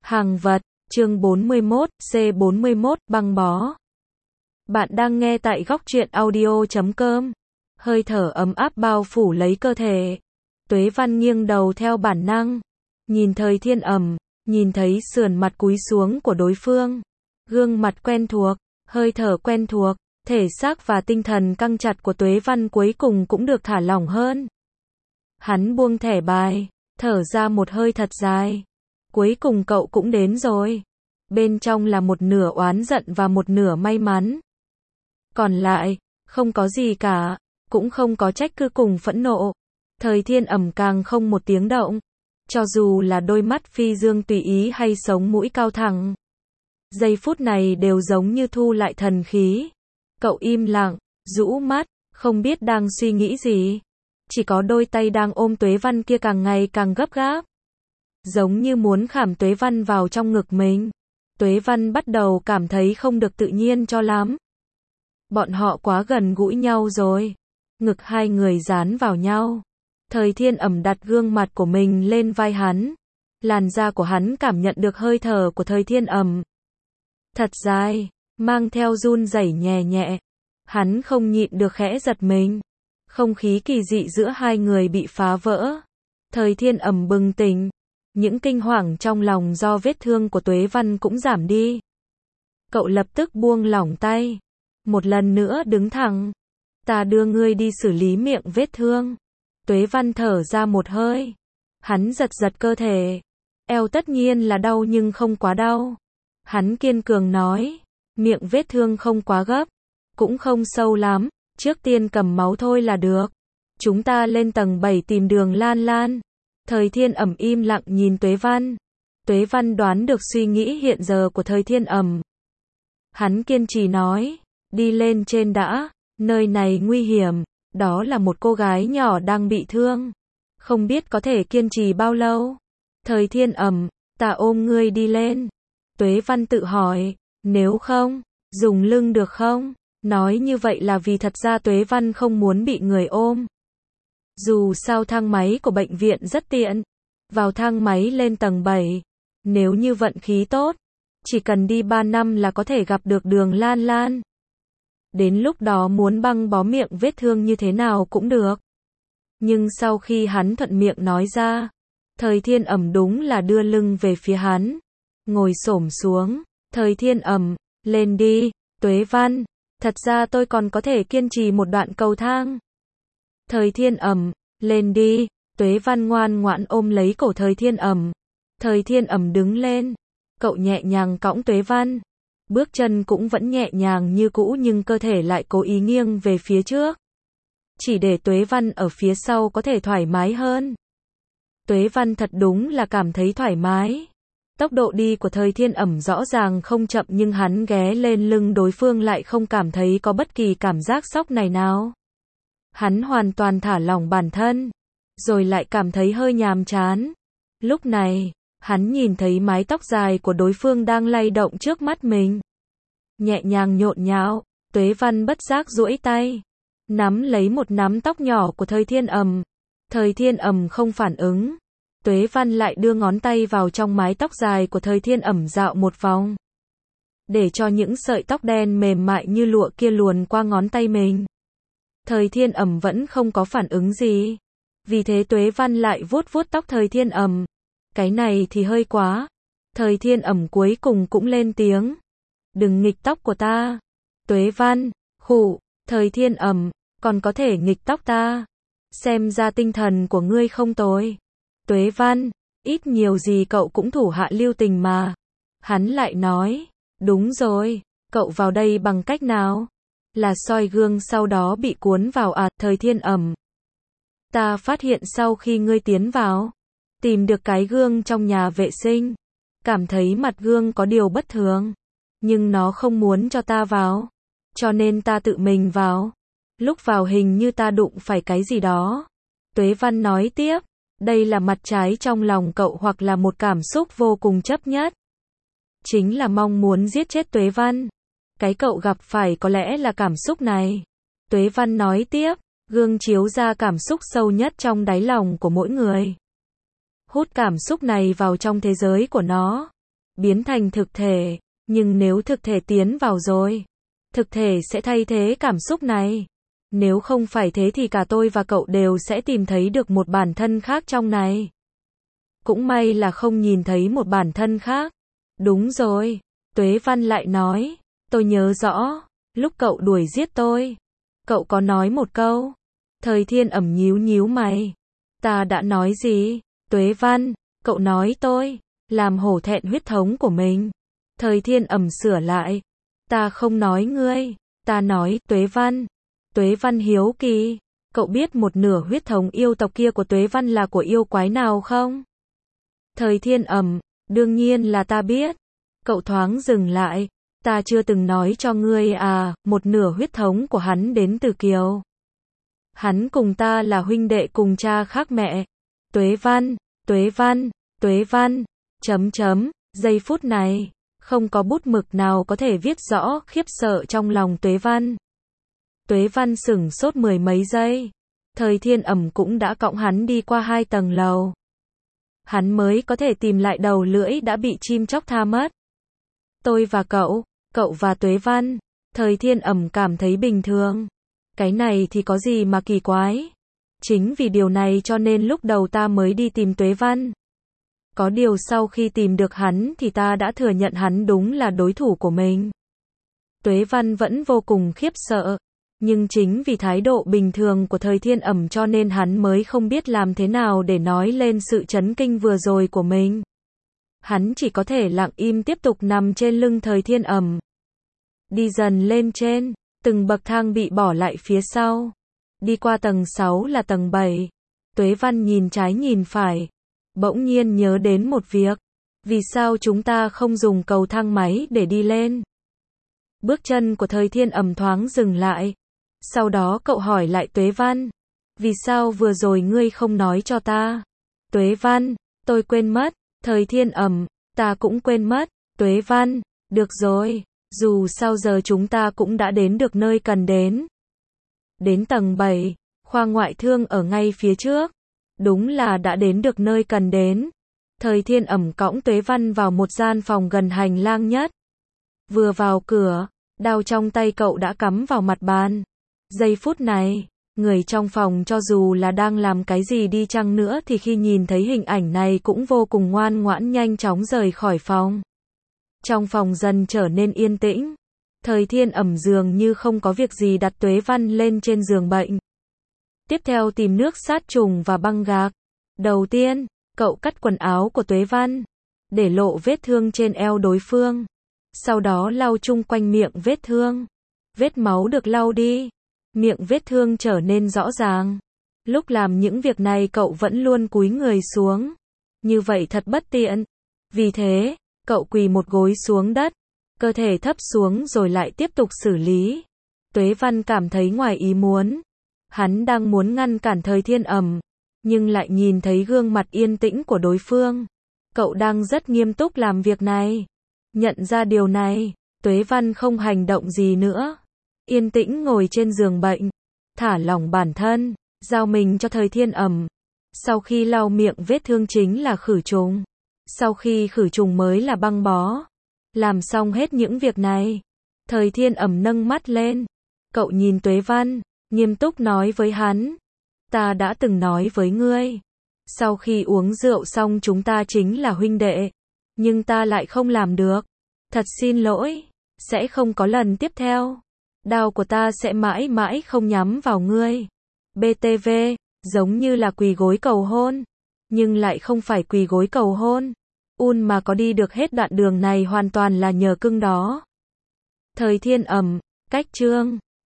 Hàng vật, chương 41, C41, băng bó. Bạn đang nghe tại góc truyện audio.com. Hơi thở ấm áp bao phủ lấy cơ thể. Tuế Văn nghiêng đầu theo bản năng. Nhìn Thời Thiên Ẩm, nhìn thấy sườn mặt cúi xuống của đối phương. Gương mặt quen thuộc, hơi thở quen thuộc, thể xác và tinh thần căng chặt của Tuế Văn cuối cùng cũng được thả lỏng hơn. Hắn buông thẻ bài, thở ra một hơi thật dài. Cuối cùng cậu cũng đến rồi. Bên trong là một nửa oán giận và một nửa may mắn. Còn lại, không có gì cả, cũng không có trách cứ cùng phẫn nộ. Thời Thiên Ẩm càng không một tiếng động. Cho dù là đôi mắt phi dương tùy ý hay sống mũi cao thẳng. Giây phút này đều giống như thu lại thần khí. Cậu im lặng, rũ mắt, không biết đang suy nghĩ gì. Chỉ có đôi tay đang ôm Tuế Văn kia càng ngày càng gấp gáp. Giống như muốn khảm Tuế Văn vào trong ngực mình. Tuế Văn bắt đầu cảm thấy không được tự nhiên cho lắm. Bọn họ quá gần gũi nhau rồi. Ngực hai người dán vào nhau. Thời Thiên Ẩm đặt gương mặt của mình lên vai hắn. Làn da của hắn cảm nhận được hơi thở của Thời Thiên Ẩm. Thật dài, mang theo run rẩy nhẹ nhẹ. Hắn không nhịn được khẽ giật mình. Không khí kỳ dị giữa hai người bị phá vỡ. Thời Thiên Ẩm bừng tỉnh. Những kinh hoàng trong lòng do vết thương của Tuế Văn cũng giảm đi. Cậu lập tức buông lỏng tay. Một lần nữa đứng thẳng. Ta đưa ngươi đi xử lý miệng vết thương. Tuế Văn thở ra một hơi. Hắn giật giật cơ thể. Eo tất nhiên là đau nhưng không quá đau. Hắn kiên cường nói. Miệng vết thương không quá gấp. Cũng không sâu lắm. Trước tiên cầm máu thôi là được. Chúng ta lên tầng 7 tìm Đường Lan Lan. Thời Thiên Ẩm im lặng nhìn Tuế Văn. Tuế Văn đoán được suy nghĩ hiện giờ của Thời Thiên Ẩm. Hắn kiên trì nói. Đi lên trên đã. Nơi này nguy hiểm. Đó là một cô gái nhỏ đang bị thương. Không biết có thể kiên trì bao lâu. Thời Thiên Ẩm. Ta ôm ngươi đi lên. Tuế Văn tự hỏi. Nếu không, dùng lưng được không? Nói như vậy là vì thật ra Tuế Văn không muốn bị người ôm. Dù sao thang máy của bệnh viện rất tiện. Vào thang máy lên tầng 7. Nếu như vận khí tốt, chỉ cần đi 3 năm là có thể gặp được Đường Lan Lan. Đến lúc đó muốn băng bó miệng vết thương như thế nào cũng được. Nhưng sau khi hắn thuận miệng nói ra, Thời Thiên Ẩm đúng là đưa lưng về phía hắn. Ngồi xổm xuống. Thời Thiên Ẩm, lên đi, Tuế Văn. Thật ra tôi còn có thể kiên trì một đoạn cầu thang. Thời Thiên Ẩm, lên đi. Tuế Văn ngoan ngoãn ôm lấy cổ Thời Thiên Ẩm. Thời Thiên Ẩm đứng lên. Cậu nhẹ nhàng cõng Tuế Văn. Bước chân cũng vẫn nhẹ nhàng như cũ nhưng cơ thể lại cố ý nghiêng về phía trước. Chỉ để Tuế Văn ở phía sau có thể thoải mái hơn. Tuế Văn thật đúng là cảm thấy thoải mái. Tốc độ đi của Thời Thiên Ẩm rõ ràng không chậm nhưng hắn ghé lên lưng đối phương lại không cảm thấy có bất kỳ cảm giác sốc này nào. Hắn hoàn toàn thả lỏng bản thân, rồi lại cảm thấy hơi nhàm chán. Lúc này, hắn nhìn thấy mái tóc dài của đối phương đang lay động trước mắt mình. Nhẹ nhàng nhộn nhạo, Tuế Văn bất giác duỗi tay, nắm lấy một nắm tóc nhỏ của Thời Thiên Ẩm. Thời Thiên Ẩm không phản ứng. Tuế Văn lại đưa ngón tay vào trong mái tóc dài của Thời Thiên Ẩm dạo một vòng. Để cho những sợi tóc đen mềm mại như lụa kia luồn qua ngón tay mình. Thời Thiên Ẩm vẫn không có phản ứng gì. Vì thế Tuế Văn lại vuốt vuốt tóc Thời Thiên Ẩm. Cái này thì hơi quá. Thời Thiên Ẩm cuối cùng cũng lên tiếng. Đừng nghịch tóc của ta. Tuế Văn, khụ. Thời Thiên Ẩm, còn có thể nghịch tóc ta. Xem ra tinh thần của ngươi không tồi. Tuế Văn, ít nhiều gì cậu cũng thủ hạ lưu tình mà. Hắn lại nói. Đúng rồi, cậu vào đây bằng cách nào? Là soi gương sau đó bị cuốn vào à? Thời Thiên Ẩm. Ta phát hiện sau khi ngươi tiến vào, tìm được cái gương trong nhà vệ sinh, cảm thấy mặt gương có điều bất thường, nhưng nó không muốn cho ta vào, cho nên ta tự mình vào. Lúc vào hình như ta đụng phải cái gì đó. Tuế Văn nói tiếp, đây là mặt trái trong lòng cậu hoặc là một cảm xúc vô cùng chấp nhất. Chính là mong muốn giết chết Tuế Văn. Cái cậu gặp phải có lẽ là cảm xúc này. Tuế Văn nói tiếp, gương chiếu ra cảm xúc sâu nhất trong đáy lòng của mỗi người. Hút cảm xúc này vào trong thế giới của nó. biến thành thực thể. Nhưng nếu thực thể tiến vào rồi, thực thể sẽ thay thế cảm xúc này. Nếu không phải thế thì cả tôi và cậu đều sẽ tìm thấy được một bản thân khác trong này. Cũng may là không nhìn thấy một bản thân khác. Đúng rồi, Tuế Văn lại nói, tôi nhớ rõ, lúc cậu đuổi giết tôi, cậu có nói một câu. Thời Thiên Ẩm nhíu nhíu mày. Ta đã nói gì? Tuế Văn, cậu nói tôi làm hổ thẹn huyết thống của mình. Thời Thiên Ẩm sửa lại. Ta không nói ngươi, ta nói Tuế Văn. Tuế Văn hiếu kỳ, cậu biết một nửa huyết thống yêu tộc kia của Tuế Văn là của yêu quái nào không? Thời Thiên Ẩm, đương nhiên là ta biết. Cậu thoáng dừng lại, ta chưa từng nói cho ngươi à, một nửa huyết thống của hắn đến từ Kiều. Hắn cùng ta là huynh đệ cùng cha khác mẹ. Tuế Văn, Tuế Văn, Tuế Văn, giây phút này, không có bút mực nào có thể viết rõ khiếp sợ trong lòng Tuế Văn. Tuế Văn sửng sốt mười mấy giây. Thời Thiên Ẩm cũng đã cõng hắn đi qua 2 tầng lầu. Hắn mới có thể tìm lại đầu lưỡi đã bị chim chóc tha mất. Tôi và cậu và Tuế Văn. Thời Thiên Ẩm cảm thấy bình thường. Cái này thì có gì mà kỳ quái. Chính vì điều này cho nên lúc đầu ta mới đi tìm Tuế Văn. Có điều sau khi tìm được hắn thì ta đã thừa nhận hắn đúng là đối thủ của mình. Tuế Văn vẫn vô cùng khiếp sợ. Nhưng chính vì thái độ bình thường của Thời Thiên Ẩm cho nên hắn mới không biết làm thế nào để nói lên sự chấn kinh vừa rồi của mình. Hắn chỉ có thể lặng im tiếp tục nằm trên lưng Thời Thiên Ẩm. Đi dần lên trên, từng bậc thang bị bỏ lại phía sau. Đi qua tầng 6 là tầng 7. Tuế Văn nhìn trái nhìn phải. Bỗng nhiên nhớ đến một việc. Vì sao chúng ta không dùng cầu thang máy để đi lên? Bước chân của Thời Thiên Ẩm thoáng dừng lại. Sau đó cậu hỏi lại Tuế Văn. Vì sao vừa rồi ngươi không nói cho ta? Tuế Văn, tôi quên mất. Thời Thiên Ẩm, ta cũng quên mất. Tuế Văn, được rồi, dù sao giờ chúng ta cũng đã đến được nơi cần đến. Đến tầng 7, khoa ngoại thương ở ngay phía trước. Đúng là đã đến được nơi cần đến. Thời Thiên Ẩm cõng Tuế Văn vào một gian phòng gần hành lang nhất. Vừa vào cửa, đao trong tay cậu đã cắm vào mặt bàn. Giây phút này, người trong phòng cho dù là đang làm cái gì đi chăng nữa thì khi nhìn thấy hình ảnh này cũng vô cùng ngoan ngoãn nhanh chóng rời khỏi phòng. Trong phòng dần trở nên yên tĩnh. Thời Thiên Ẩm dường như không có việc gì đặt Tuế Văn lên trên giường bệnh. Tiếp theo tìm nước sát trùng và băng gạc. Đầu tiên, cậu cắt quần áo của Tuế Văn, để lộ vết thương trên eo đối phương. Sau đó lau chung quanh miệng vết thương. Vết máu được lau đi. Miệng vết thương trở nên rõ ràng. Lúc làm những việc này cậu vẫn luôn cúi người xuống. Như vậy thật bất tiện. Vì thế, cậu quỳ một gối xuống đất. Cơ thể thấp xuống rồi lại tiếp tục xử lý. Tuế Văn cảm thấy ngoài ý muốn. Hắn đang muốn ngăn cản Thời Thiên Ẩm. Nhưng lại nhìn thấy gương mặt yên tĩnh của đối phương. Cậu đang rất nghiêm túc làm việc này. Nhận ra điều này, Tuế Văn không hành động gì nữa. Yên tĩnh ngồi trên giường bệnh. Thả lỏng bản thân. Giao mình cho Thời Thiên Ẩm. Sau khi lau miệng vết thương chính là khử trùng. Sau khi khử trùng mới là băng bó. Làm xong hết những việc này. Thời Thiên Ẩm nâng mắt lên. Cậu nhìn Tuế Văn, nghiêm túc nói với hắn. Ta đã từng nói với ngươi. Sau khi uống rượu xong chúng ta chính là huynh đệ. Nhưng ta lại không làm được. Thật xin lỗi. Sẽ không có lần tiếp theo. Đao của ta sẽ mãi mãi không nhắm vào ngươi. BTV, giống như là quỳ gối cầu hôn. Nhưng lại không phải quỳ gối cầu hôn. Mà có đi được hết đoạn đường này hoàn toàn là nhờ cưng đó. Thời Thiên Ẩm, cách chương